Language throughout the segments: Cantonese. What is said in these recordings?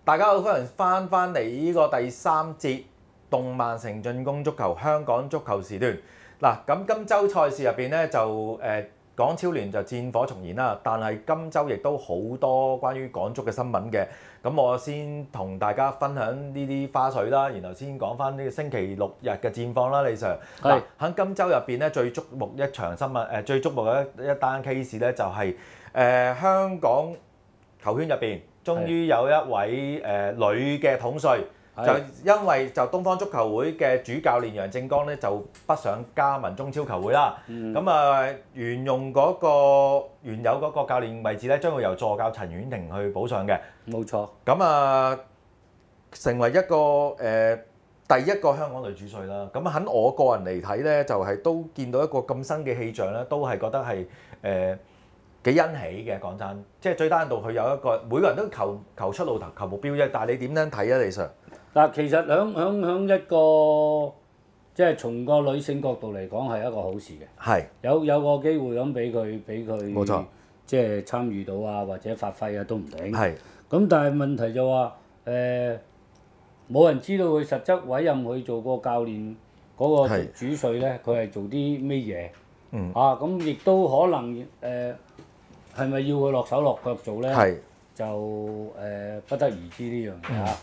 大家好，歡迎翻嚟呢個第3節動漫城進攻足球香港足球時段。嗱，咁今週賽事入邊咧就港超聯就戰火重燃啦，但係今週亦都好多關於港足嘅新聞嘅。咁我先同大家分享呢啲花絮啦，然後先講翻呢個星期六日嘅戰況啦，李 Sir。嗱，喺今週入邊咧最矚目一場新聞，最矚目嘅一單 case 咧就係香港球圈入邊。終於有一位女嘅統帥，就因為就東方足球會嘅主教練楊正剛咧就不想加盟中超球會啦。咁沿用嗰個原有嗰個教練位置咧，將會由助教陳婉婷去補上嘅。 冇錯。 咁成為一個第一個香港女主帥啦。咁喺我個人嚟睇咧，就係都見到一個咁新嘅氣象咧，都係覺得係幾欣喜嘅，講真，即係最低限度佢有一個每個人都求出路求目標啫。但係你點樣睇啊，李 Sir？ 嗱，其實響一個即係從個女性角度嚟講係一個好事嘅。 係有個機會咁俾佢冇錯， 即係參與到啊，或者發揮啊都唔定。 係。 咁但係問題就話冇人知道佢實質委任佢做個教練嗰個主帥咧，佢係做啲咩嘢？咁亦都可能係咪要佢落手落腳做咧？就不得而知呢樣嘢嚇。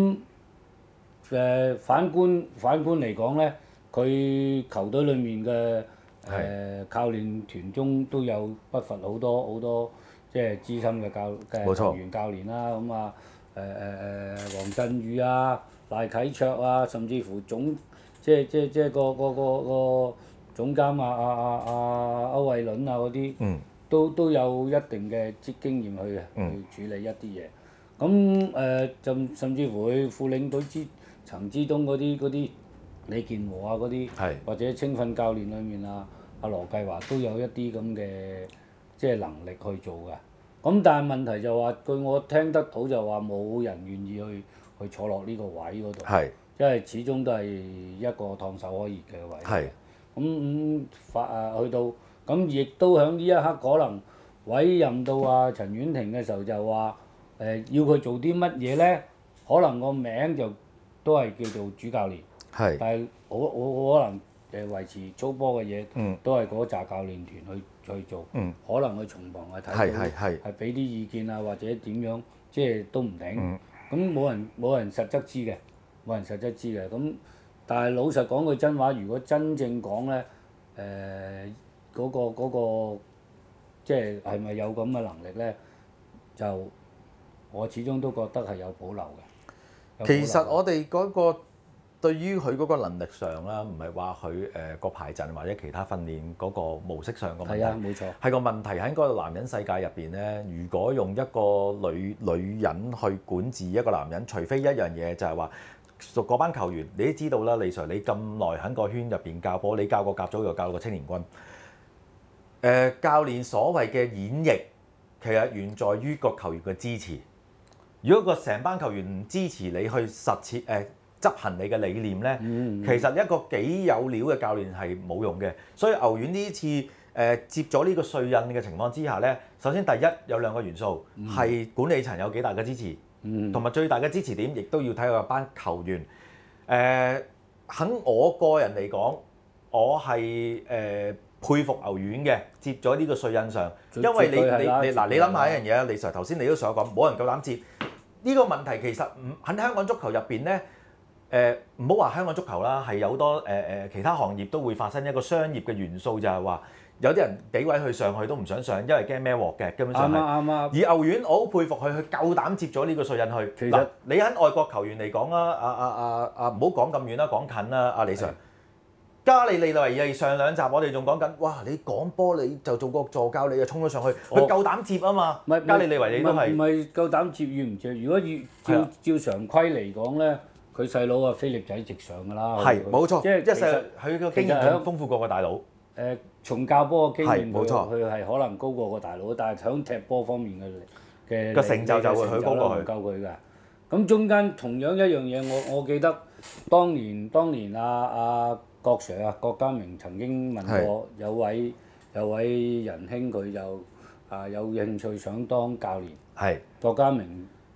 咁反觀嚟講咧，佢球隊裡面嘅教練團中都有不乏好多即係資深嘅球員教練啦。咁黃振宇啊、賴啟卓啊，甚至乎即係個總監歐偉倫啊嗰啲。都有一定嘅經驗去處理一啲嘢，咁就甚至乎佢副領隊陳之東嗰啲李健和啊嗰啲，或者青訓教練裏面阿羅繼華都有一啲咁嘅即係能力去做㗎。咁但係問題就話，據我聽得到就話冇人願意去坐落呢個位嗰度，因為始終都係一個燙手可熱嘅位。去到。咁亦都喺呢一刻可能委任到陳婉婷嘅時候就話要佢做啲乜嘢咧？可能個名就都係叫做主教練，但係好可能維持操波嘅嘢，都係嗰紮教練團去做，可能去從旁睇到係俾啲意見啊，或者點樣，即係都唔定。咁冇人實質知嘅，咁但係老實講句真話，如果真正講咧，嗰個即係咪有咁嘅能力咧？就我始終都覺得係有保留嘅。 其實我哋嗰個對於佢嗰個能力上啦，唔係話佢個排陣或者其他訓練嗰個模式上個問題。 冇錯。 係個問題喺嗰個男人世界入邊咧，如果用一個女人去管治一個男人，除非一樣嘢就係話，屬嗰班球員你都知道啦，李 Sir 你咁耐喺個圈入邊教波，你教過甲組又教過青年軍。教練所謂嘅演繹，其實源在於個球員嘅支持。如果個成班球員唔支持你去實踐執行你嘅理念咧，其實一個幾有料嘅教練係冇用嘅。所以牛丸呢次接咗呢個帥印嘅情況之下咧，首先第一有兩個元素係管理層有幾大嘅支持，同埋最大嘅支持點亦都要睇個班球員。喺我個人嚟講，我係佩服牛丸嘅接咗呢個帥印上，因為你諗下一樣嘢啊，李 Sir 頭先你都想講，冇人夠膽接呢個問題。其實喺香港足球入邊咧，唔好話香港足球啦，係有好多其他行業都會發生一個商業嘅元素，就係話有啲人俾位佢上去都唔想上，因為驚孭鑊嘅，基本上係。啱。而牛丸我好佩服佢夠膽接咗呢個帥印去。嗱，你喺外國球員嚟講啊，唔好講咁遠啦，講近啦，阿李 Sir。加利利維利上兩集我哋仲講緊，哇！你講波你就做個助教，你就衝咗上去，佢夠膽接啊嘛！加利利維利都係唔係夠膽接與唔接？如果照常規嚟講咧，佢細佬啊菲力仔直上㗎啦。 係冇錯， 即係一世佢個經驗豐富過個大佬。 從教波嘅經驗， 冇錯， 佢係可能高過個大佬，但係喺踢波方面嘅個成就就會佢高過佢。 唔夠佢㗎。咁中間同樣一樣嘢，我記得當年郭 Sir 啊，郭家明曾經問過有位仁兄，佢就有興趣想當教練。郭家明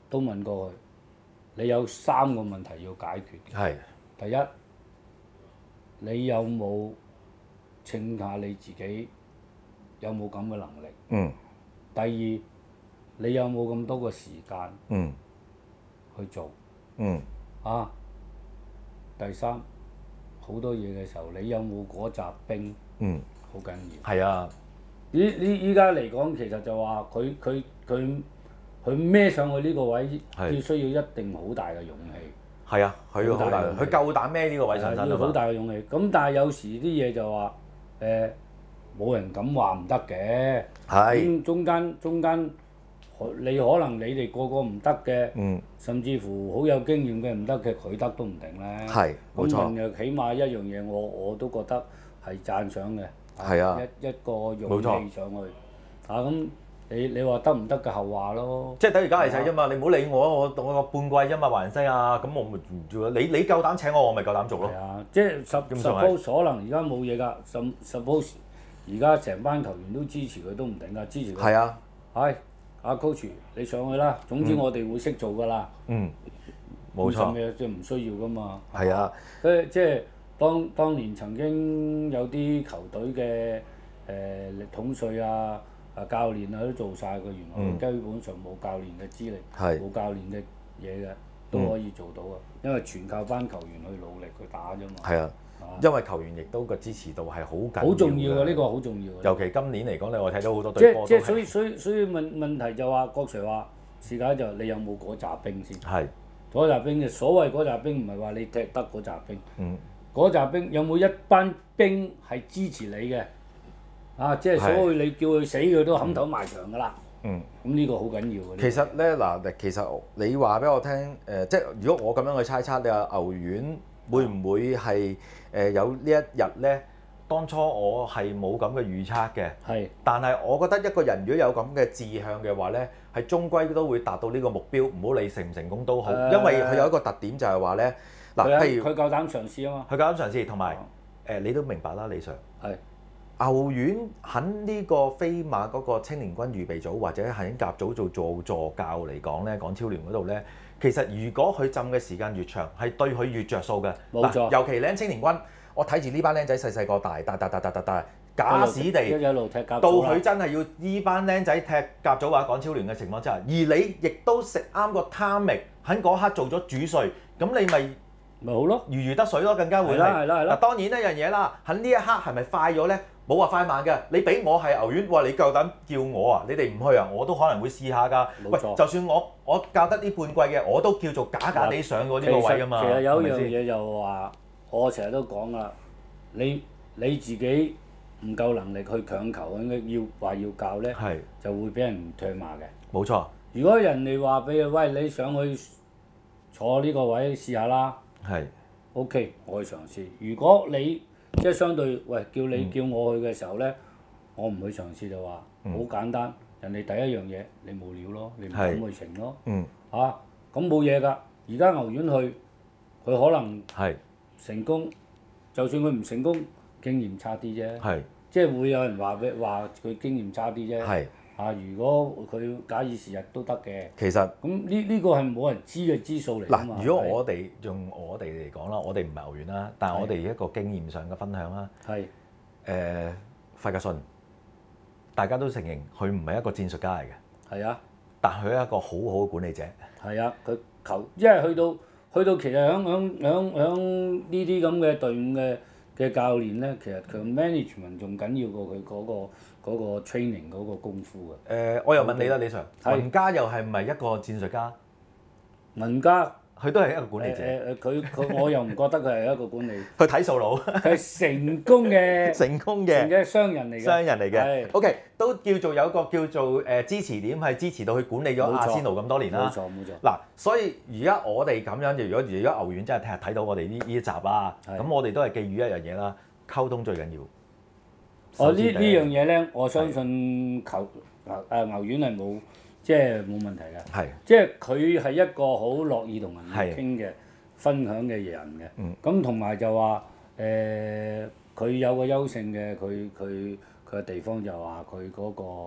都問過佢，你有3個問題要解決嘅。 係第一，你有冇稱下你自己有冇咁嘅能力？ 嗯第二，你有冇咁多個時間嗯去做？ 嗯啊，第三，好多嘢嘅時候，你有冇嗰紮兵？ 嗯， 好緊要。 係啊， 依家嚟講，其實就話佢孭上去呢個位， 係要需要一定好大嘅勇氣。 係啊，佢好大，佢夠膽孭呢個位上身啊嘛。 要好大嘅勇氣。咁但係有時啲嘢就話冇人敢話唔得嘅。 係咁中間，你可能你哋個個唔得嘅， 嗯甚至乎好有經驗嘅唔得嘅，佢得都唔定咧。 係冇錯。 咁問起碼一樣嘢，我都覺得係讚賞嘅。 係啊， 一個勇冇錯氣上去。咁你話得唔得嘅後話咯。 即係等於加利世啫嘛，你唔好理我個半季啫嘛，華人西亞咁我咪唔做啦。你夠膽請我咪夠膽做咯。 係啊，即係suppose 可能而家冇嘢㗎，suppose 而家成班球員都支持佢都唔定㗎，支持佢。 係啊， 係阿 coach 你上去啦，總之我哋會識做㗎啦。 嗯，冇錯。 咩即係唔需要㗎嘛。 係啊， 即係當年曾經有啲球隊嘅統帥啊、教練啊都做晒嘅，原來基本上冇教練嘅資歷， 係冇教練嘅嘢嘅都可以做到啊！因為全靠班球員去努力去打啫嘛。 係啊，因為球員亦都個支持度係好緊要嘅。 好重要啊！呢個好重要。 尤其今年嚟講，你我睇到好多隊波都係。 所以問題就話郭 Sir 話，試解就你有冇嗰紮兵先？ 係。 嗰紮兵嘅所謂嗰紮兵唔係話你踢得嗰紮兵。 嗯。 嗰紮兵有冇一班兵係支持你嘅？即係所謂你叫佢死佢都冚頭埋牆㗎啦。 嗯。 咁呢個好緊要嘅。 其實咧嗱，其實你話俾我聽，即係如果我咁樣去猜測，你話牛丸會唔會係有呢一日咧？當初我係冇咁嘅預測嘅。 係。但係我覺得一個人如果有咁嘅志向嘅話咧，係終歸都會達到呢個目標，唔好理成唔成功都好，因為佢有一個特點就係話咧，嗱，譬如佢夠膽嘗試啊嘛。 佢夠膽嘗試，同埋你都明白啦，李 Sir。 係。 牛丸喺呢個飛馬嗰個青年軍預備組或者喺甲組做助教嚟講咧，港超聯嗰度咧，其實如果佢浸嘅時間越長，係對佢越着數嘅。 冇錯。 尤其咧青年軍，我睇住呢班僆仔細細個大，假使地一路踢甲組到佢真係要呢班僆仔踢甲組或者港超聯嘅情況之下，而你亦都食啱個 timing 喺嗰刻做咗主帥，咁你咪好咯， 如魚得水咯，更加會係。 係啦。 當然一樣嘢啦，喺呢一刻係咪快咗咧？冇話快慢嘅，你俾我係牛丸，哇！你夠膽叫我啊？你哋唔去啊？我都可能會試下㗎。喂，就算我教得呢半季嘅，我都叫做假地上過呢個位啊嘛。 其實有樣嘢就話，我成日都講啦，你自己唔夠能力去強求，應該要教咧，就會俾人唾罵嘅。 冇錯。 如果人哋話俾你，喂，你上去坐呢個位試下啦。係。OK，我去嘗試。如果你即係相對，喂，叫我去嘅時候咧，我唔去嘗試就話好簡單。人哋第一樣嘢你冇料咯，你唔敢去成咯。咁冇嘢㗎。而家牛丸去，佢可能成功，就算佢唔成功，經驗差啲啫。即係會有人話佢經驗差啲啫。如果佢假以時日都得嘅。其實咁呢個係冇人知嘅資數嚟㗎嘛。 嗱，如果我哋用我哋嚟講啦，我哋唔係牛丸啦，但係我哋一個經驗上嘅分享啦。費格遜，大家都承認佢唔係一個戰術家嚟嘅。係啊。但佢係一個好好嘅管理者。係啊，佢因為去到其實響呢啲咁嘅隊伍嘅教練咧，其實佢 management 仲緊要過佢嗰個 training 嗰個功夫嘅。我又問你啦，李 Sir，文家又係唔係一個戰術家？文家佢都係一個管理者。我又唔覺得佢係一個管理。佢睇數佬。佢係成功嘅商人嚟嘅。商人嚟嘅。OK，都叫做有一個叫做支持點，係支持到佢管理咗阿仙奴咁多年啦。冇錯。嗱，所以而家我哋咁樣，如果牛丸真係睇到我哋呢一集啦，咁我哋都係寄予一樣嘢啦，溝通最緊要。呢樣嘢咧，我相信牛丸係冇。即係冇問題㗎，即係佢係一個好樂意同人傾嘅、分享嘅人嘅。咁同埋就話佢有個優勝嘅，佢嘅地方就話佢嗰個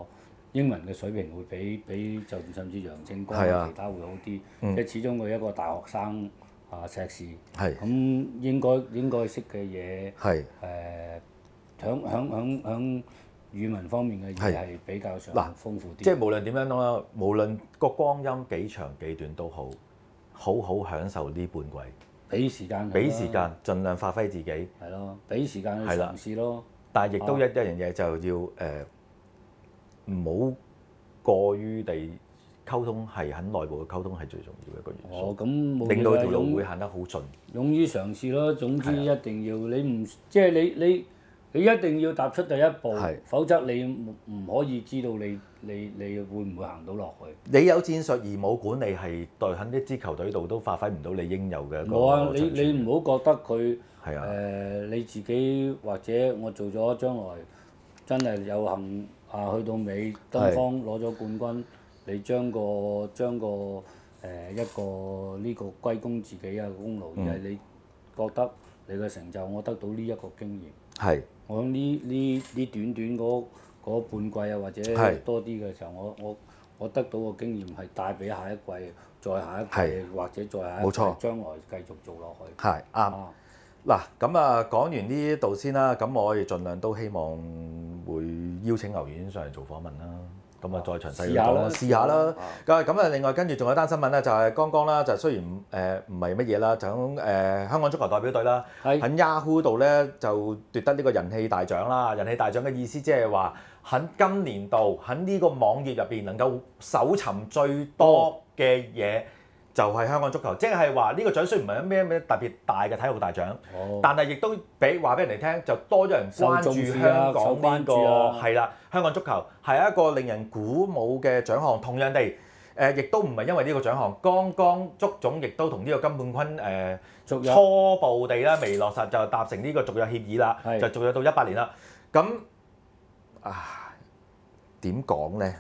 英文嘅水平會比就甚至楊正光係啊其他會好啲， 嗯即係始終佢一個大學生碩士， 係咁應該識嘅嘢係響語文方面嘅嘢係比較上嗱豐富啲。 即係無論點樣啦，無論個光陰幾長幾短都好，好好享受呢半季， 俾時間佢啦， 俾時間盡量發揮自己。 係咯，俾時間去係啦嘗試咯。 但係亦都一樣嘢就要唔好過於地溝通，係喺內部嘅溝通係最重要嘅一個元素， 咁冇令到條路勇會行得好順。 勇於嘗試咯。總之係啊一定要你唔即係你一定要踏出第一步係， 否則你唔可以知道你會唔會行到落去。 你有戰術而冇管理，係對喺呢支球隊度都發揮唔到你應有嘅一個冇啊！ 長處你唔好覺得佢係啊你自己或者我做咗將來真係有幸去到尾東方攞咗冠軍，你將一個呢個歸功自己嘅功勞，而係你覺得你嘅成就，我得到呢一個經驗。 係我呢短嗰半季或者係多啲嘅時候，我得到個經驗係帶俾下一季，再下一季係或者再下一季， 冇錯將來繼續做落去。 係啱。嗱咁講完呢度先啦，咁我哋盡量都希望會邀請牛丸上嚟做訪問啦。咁再詳細講試下啦。咁另外跟住仲有單新聞咧，就係剛剛啦，就雖然唔係乜嘢啦，就喺香港足球代表隊啦，喺 Yahoo 度咧就奪得呢個人氣大獎啦。人氣大獎嘅意思即係話喺今年度喺呢個網頁入邊能夠搜尋最多嘅嘢。就係香港足球，即係話呢個獎雖然唔係咩特別大嘅體育大獎，但係亦都話俾人哋聽，就多咗人關注香港呢個係啦，香港足球係一個令人鼓舞嘅獎項。同樣地，亦都唔係因為呢個獎項，剛剛足總亦都同呢個金冠軍初步地啦未落實就達成呢個續約協議啦，就續約到18年啦。咁點講咧？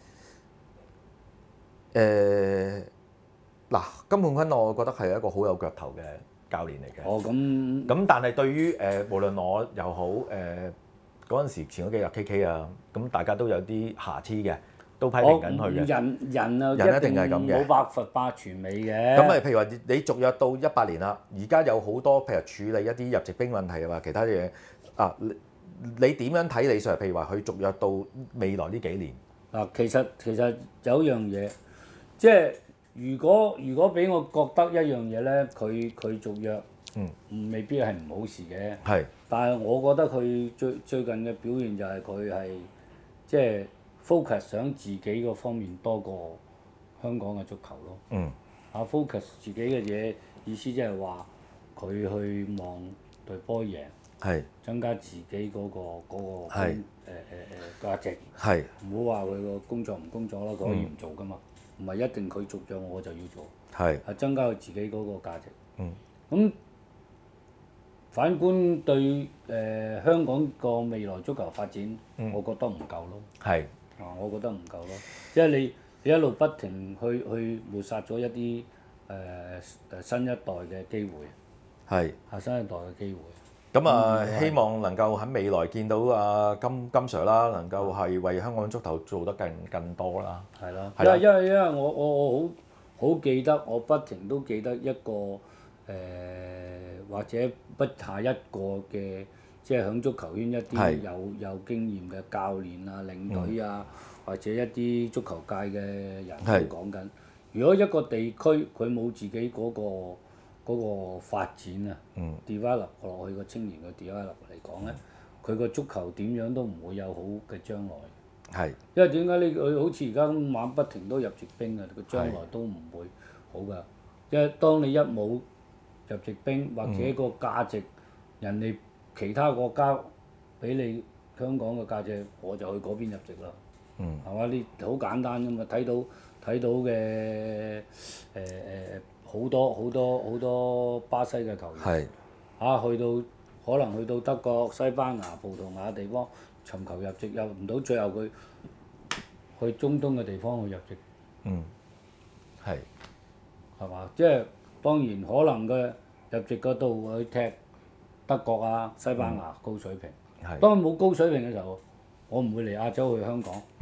嗱，金冠軍我覺得係一個好有腳頭嘅教練嚟嘅。咁但係對於無論我又好嗰陣時前嗰幾日 KK 啊，咁大家都有啲瑕疵嘅，都批評緊佢嘅。人一定係咁嘅， 冇百全美嘅。 咁譬如話你續約到18年啦，而家有好多譬如處理一啲入籍兵問題啊，其他嘢你點樣睇李 Sir？譬如話佢續約到未來呢幾年？ 其實有一樣嘢，即係。如果俾我覺得一樣嘢咧，佢續約，未必係唔好事嘅。 係。 但係我覺得佢最近嘅表現就係佢係即係 focus 想自己個方面多過香港嘅足球咯。focus 自己嘅嘢，意思即係話佢去望隊波贏，增加自己嗰個價值。唔好話佢個工作唔工作啦，佢可以唔做噶嘛。唔係一定佢續約我就要做，係增加佢自己嗰個價值。咁反觀對香港個未來足球發展，我覺得唔夠咯。我覺得唔夠咯，因為你一路不停去抹殺咗一啲新一代嘅機會。新一代嘅機會。 咁希望能夠喺未來見到金 Sir 啦，能夠係為香港足球做得更多啦。 係咯，因為我好記得，我不停都記得一個或者不下一個嘅，即係響足球圈一啲有經驗嘅教練啊、領隊啊，或者一啲足球界嘅人都講緊，如果一個地區佢冇自己嗰個發展啊，develop 落去個青年嘅 develop 嚟講咧，佢個足球點樣都唔會有好嘅將來。因為點解佢好似而家咁玩不停都入籍兵啊，佢將來都唔會好㗎。因為當你一冇入籍兵或者個價值，人哋其他國家俾你香港嘅價值，我就去嗰邊入籍啦。係嘛？你好簡單啫嘛，睇到嘅好多巴西嘅球員，去到可能去到德國、西班牙、葡萄牙地方尋求入籍，入唔到，最後佢去中東嘅地方去入籍。係嘛？即係當然可能嘅入籍嗰度去踢德國啊、西班牙高水平。當冇高水平嘅時候，我唔會嚟亞洲去香港。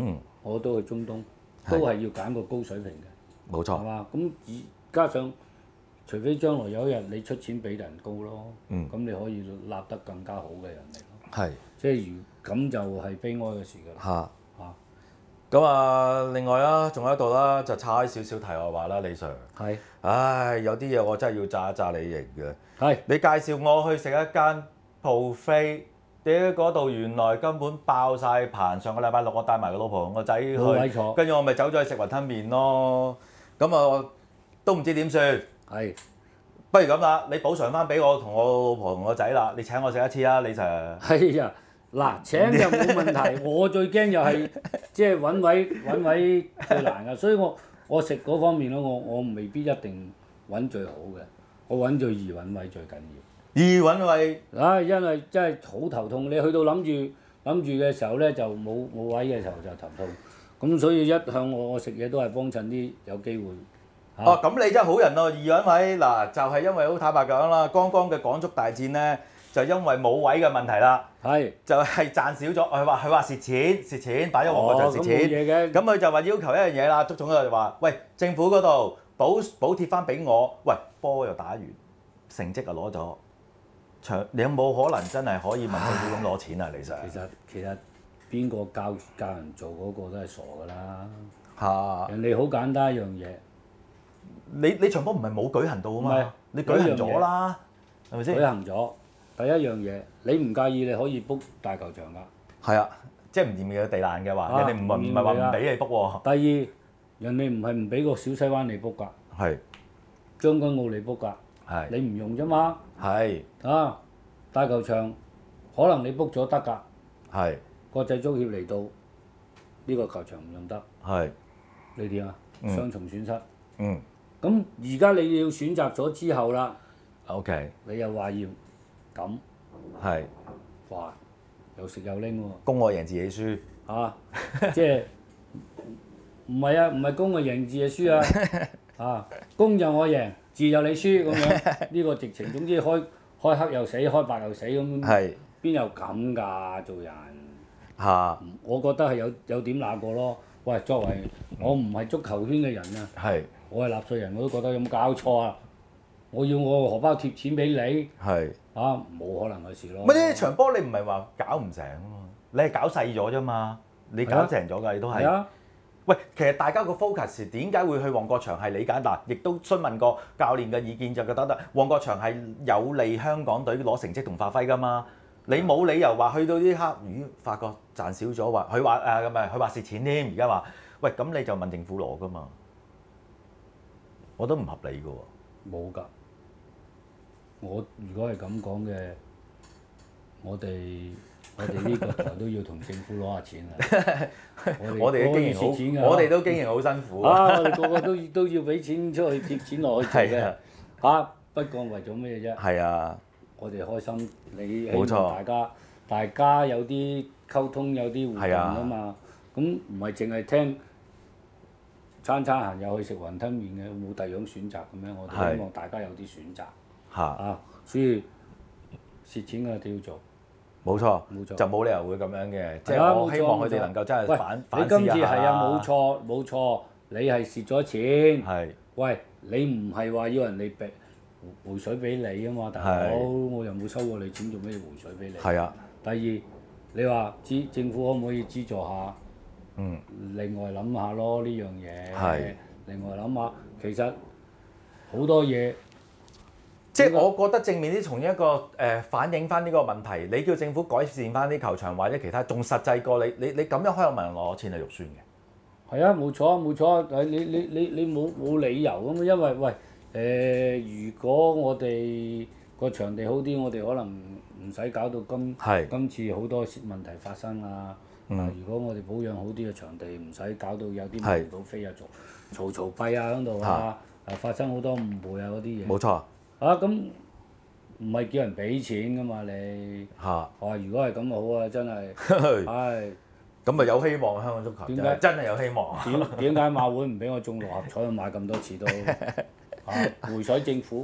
我都去中東，都係要揀個高水平嘅， 冇錯， 係嘛？咁加上，除非將來有一日你出錢俾人高咯，咁你可以立得更加好嘅人嚟咯。 係即係咁就係悲哀嘅事㗎啦。 嚇。咁啊，另外啊，仲有一度啦，就差少少題外話啦，李 Sir。 係。 唉，有啲嘢我真係要炸一炸你型嘅。 係。 你介紹我去食一間 buffet，屌嗰度原來根本爆晒棚。上個禮拜六我帶埋個老婆同個仔去， 冇位坐， 跟住我咪走咗去食雲吞麵咯。咁啊都唔知點算。 係。 不如咁啦，你補償翻俾我同我老婆同個仔啦，你請我食一次啊，李 Sir。 係啊，嗱，請就冇問題，我最驚就係即係揾位最難㗎，所以我食嗰方面咧，我未必一定揾最好嘅，我揾最易揾位最緊要。 易揾位。 因為真係好頭痛，你去到諗住嘅時候咧，就冇位嘅時候就頭痛，咁所以一向我食嘢都係幫襯啲有機會。 哦，咁你真係好人咯，易揾位嗱，就係因為好坦白講啦，剛剛嘅港足大戰咧，就因為冇位嘅問題啦， 係就係賺少咗，佢話蝕錢，擺咗旺角場蝕錢， 咁冇嘢嘅， 咁佢就話要求一樣嘢啦，足總就話，喂，政府嗰度補貼翻俾我，喂，波又打完，成績又攞咗，你有冇可能真係可以問政府咁攞錢啊？李 Sir？ 其實邊個教人做嗰個都係傻㗎啦， 嚇！ 人哋好簡單一樣嘢。 你場波唔係冇舉行到啊嘛，你舉行咗啦，係咪先？ 舉行咗，第一樣嘢，你唔介意你可以 book 大球場㗎。 係啊，即係唔嫌嘅地爛嘅話，人哋唔係話唔俾你 book 喎。 第二，人哋唔係唔俾個小西灣你 book 㗎， 係將軍澳你 book 㗎， 係你唔用啫嘛。 係大球場可能你 book 咗得㗎， 係國際足協嚟到呢個球場唔用得， 係你點啊？雙重損失。 嗯。 咁而家你要選擇咗之後啦 OK。 你又話要咁， 係。 哇！又食又拎喎。 公我贏自己輸。 即係唔係啊？唔係公我贏字就輸啊！公就我贏，字就你輸咁樣。呢個直情總之開黑又死，開白又死咁。 係。 邊有咁㗎做人？ 嚇！ 我覺得係有點那個咯。喂，作為我唔係足球圈嘅人啊。 係。 我係納稅人，我都覺得有冇搞錯啊！我要我荷包貼錢俾你。 係。 冇可能嘅事咯。 乜呢場波你唔係話搞唔成啊嘛？你係搞細咗啫嘛？你搞成咗㗎，你都係。 係啊。 喂，其實大家個 focus 點解會去旺角場係理解嗱，亦都詢問過教練嘅意見，就覺得旺角場係有利香港隊攞成績同發揮㗎嘛。你冇理由話去到呢刻，發覺賺少咗，話佢話咁咪佢話蝕錢添，而家話喂咁你就問政府攞㗎嘛。我都唔合理㗎喎。 冇㗎。我如果係咁講嘅，我哋呢個台都要同政府攞下錢啦。 我哋經營好，我哋都經營好辛苦。 我哋個個都要俾錢出去貼錢落去做嘅。不過為咗咩啫？ 係啊。 我哋開心，你希望大家有啲溝通，有啲互動啊嘛。咁唔係淨係聽餐閒又去食雲吞麵嘅，冇第二樣選擇咁樣。我哋希望大家有啲選擇。所以蝕錢嘅都要做。 冇錯，就冇理由會咁樣嘅。即係我希望佢哋能夠真係反思一下。 你今次係冇錯，你係蝕咗錢。 係。 喂，你唔係話要人哋回水俾你啊嘛，大佬，我又冇收過你錢，做咩要回水俾你？ 係啊。 第二，你話政府可唔可以資助下？另外諗下咯呢樣嘢。 係。 另外諗下，其實好多嘢。 即係我覺得正面啲，從一個反映翻呢個問題，你叫政府改善翻啲球場或者其他，仲實際過你咁樣可以問人攞錢係肉酸嘅。 係啊，冇錯，你冇理由咁，因為喂如果我哋個場地好啲，我哋可能唔使搞到今次好多問題發生啊。如果我哋保養好啲嘅場地，唔使搞到有啲買唔到飛啊，嘈閉啊喺度發生好多誤會啊嗰啲嘢。 冇錯。 咁唔係叫人俾錢㗎嘛你？如果係咁好啊，真係。 咁咪有希望香港足球。點解？真係有希望。 點解馬會唔俾我中六合彩買咁多次都？回水政府。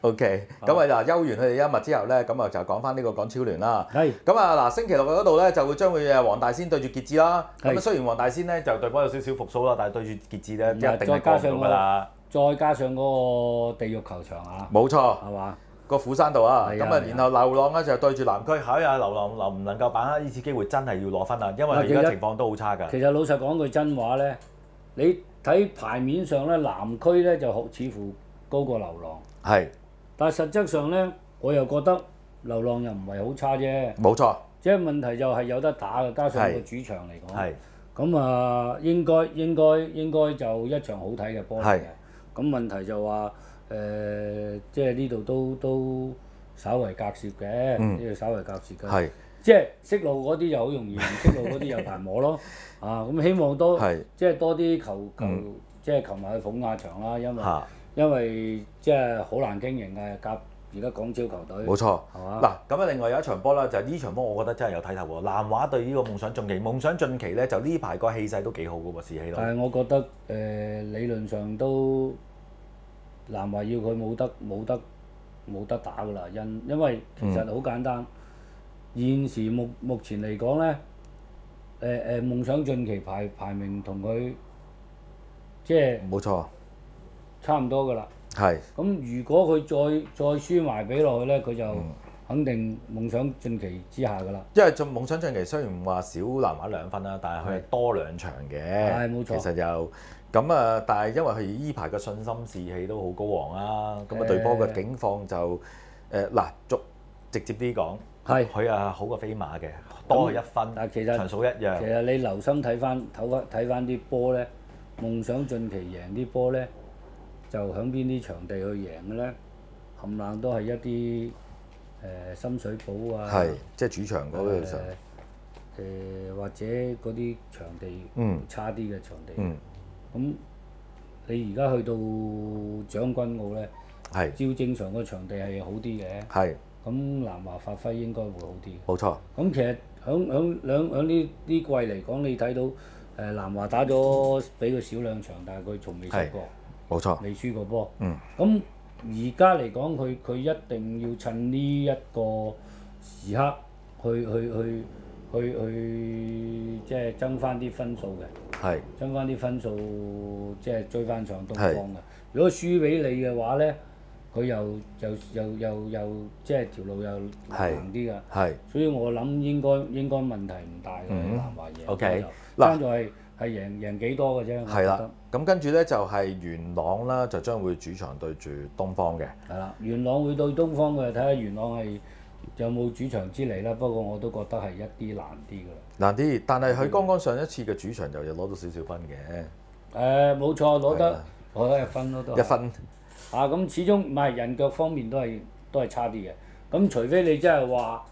OK，咁啊嗱，休完佢哋一物之後咧，咁啊就講翻呢個港超聯啦。 係咁啊嗱，星期六嗰度咧就會將會黃大仙對住傑志啦。咁啊係雖然黃大仙咧就對波有少少復甦啦，但係對住傑志咧一定係過唔到再加上㗎啦。 再加上嗰個地獄球場啊， 冇錯， 係嘛？ 個虎山道啊。咁啊， 係啊係啊然後流浪咧就對住南區，考下流浪能唔能夠把握呢次機會，真係要攞分啊！因為而家情況都好差㗎。 其實老實講句真話咧，你睇牌面上咧，南區咧就似乎高過流浪， 係， 但係實質上咧，我又覺得流浪又唔係好差啫。 冇錯， 即係問題就係有得打嘅，加上個係主場嚟講， 係咁啊應該就一場好睇嘅波嚟係嘅。咁問題就話即係呢度都稍為隔涉嘅，呢度稍為隔涉嘅。 係即係識路嗰啲就好容易，唔識路嗰啲又難摸咯。咁希望即係多啲球即係球迷去捧下場啦，因為即係好難經營嘅夾而家港超球隊。 冇錯， 係嘛？ 嗱咁啊，另外有一場波啦，就係呢場波，我覺得真係有睇頭喎。南華對呢個夢想晉級，夢想晉級咧就呢排個氣勢都幾好嘅喎，士氣都。 但係我覺得理論上都南華要佢冇得打㗎啦，因為其實好簡單，現時目前嚟講咧，夢想晉級排名同佢即係冇錯， 差唔多㗎啦。 係咁如果佢再輸埋俾落去咧，佢就肯定夢想晉級之下㗎啦。 因為做夢想晉級雖然話少南華2分啦，但係佢係多2場嘅。 係冇錯。 其實就咁啊，但係因為佢依排嘅信心士氣都好高昂啦，咁啊對波嘅境況就嗱，直接啲講， 係佢啊好過飛馬嘅，多佢1分， 但係其實場數一樣。 其實你留心睇翻啲波咧，夢想晉級贏啲波咧，就響邊啲場地去贏嘅咧，冚唪唥都係一啲深水埗啊， 係即係主場嗰個時候。 或者嗰啲場地差啲嘅場地。咁你而家去到將軍澳咧， 係照正常個場地係好啲嘅。 係咁南華發揮應該會好啲。 冇錯。 咁其實響呢啲季嚟講，你睇到南華打咗俾佢少2場，但係佢從未輸過， 冇錯， 未輸過波。咁而家嚟講，佢一定要趁呢一個時刻去即係爭翻啲分數嘅。 係爭翻啲分數，即係追翻上東方嘅。如果輸俾你嘅話咧，佢又即係條路又難啲㗎。 係， 所以我諗應該問題唔大嘅，南華贏。 OK， 爭在係贏幾多嘅啫。 係啦，咁跟住咧就係元朗啦，就將會主場對住東方嘅。 係啦，元朗會對東方嘅，睇下元朗係有冇主場之利啦。不過我都覺得係一啲難啲㗎啦。 難啲，但係佢剛剛上一次嘅主場就有攞到少少分嘅。 冇錯，攞得1分咯，都。 1分。 咁始終唔係人腳方面都係差啲嘅。咁除非你真係話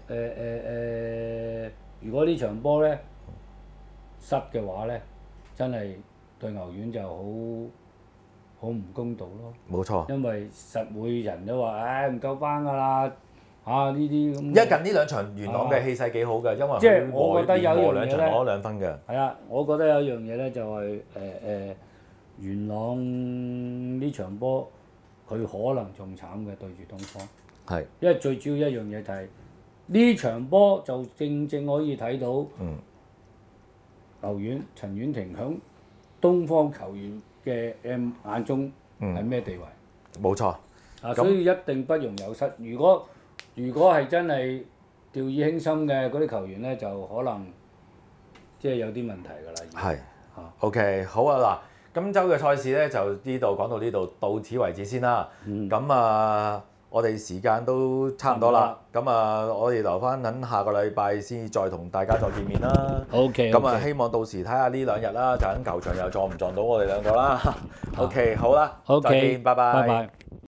如果呢場波咧失嘅話咧，真係對牛丸就好唔公道咯。 冇錯。 因為實會人都話，唔夠班㗎啦。呢啲咁。 近呢2場元朗嘅氣勢幾好嘅，因為即係我覺得有樣嘢咧， 攞2分嘅。 係啊，我覺得有一樣嘢咧，就係元朗呢場波，佢可能仲慘嘅對住東方。 係。 因為最主要一樣嘢就係呢場波就正可以睇到牛丸陳婉婷響東方球員嘅眼中係咩地位？ 冇錯。 所以一定不容有失。如果係真係掉以輕心嘅嗰啲球員咧，就可能即係有啲問題㗎啦。 係。OK， 好啊嗱，今週嘅賽事咧就呢度講到呢度，到此為止先啦。咁我哋時間都差唔多啦。咁我哋留翻等下個禮拜先再同大家再見面啦。 OK。 咁希望到時睇下呢2日啦，就喺球場又撞唔撞到我哋2個啦。OK， 好啦，再見，拜拜。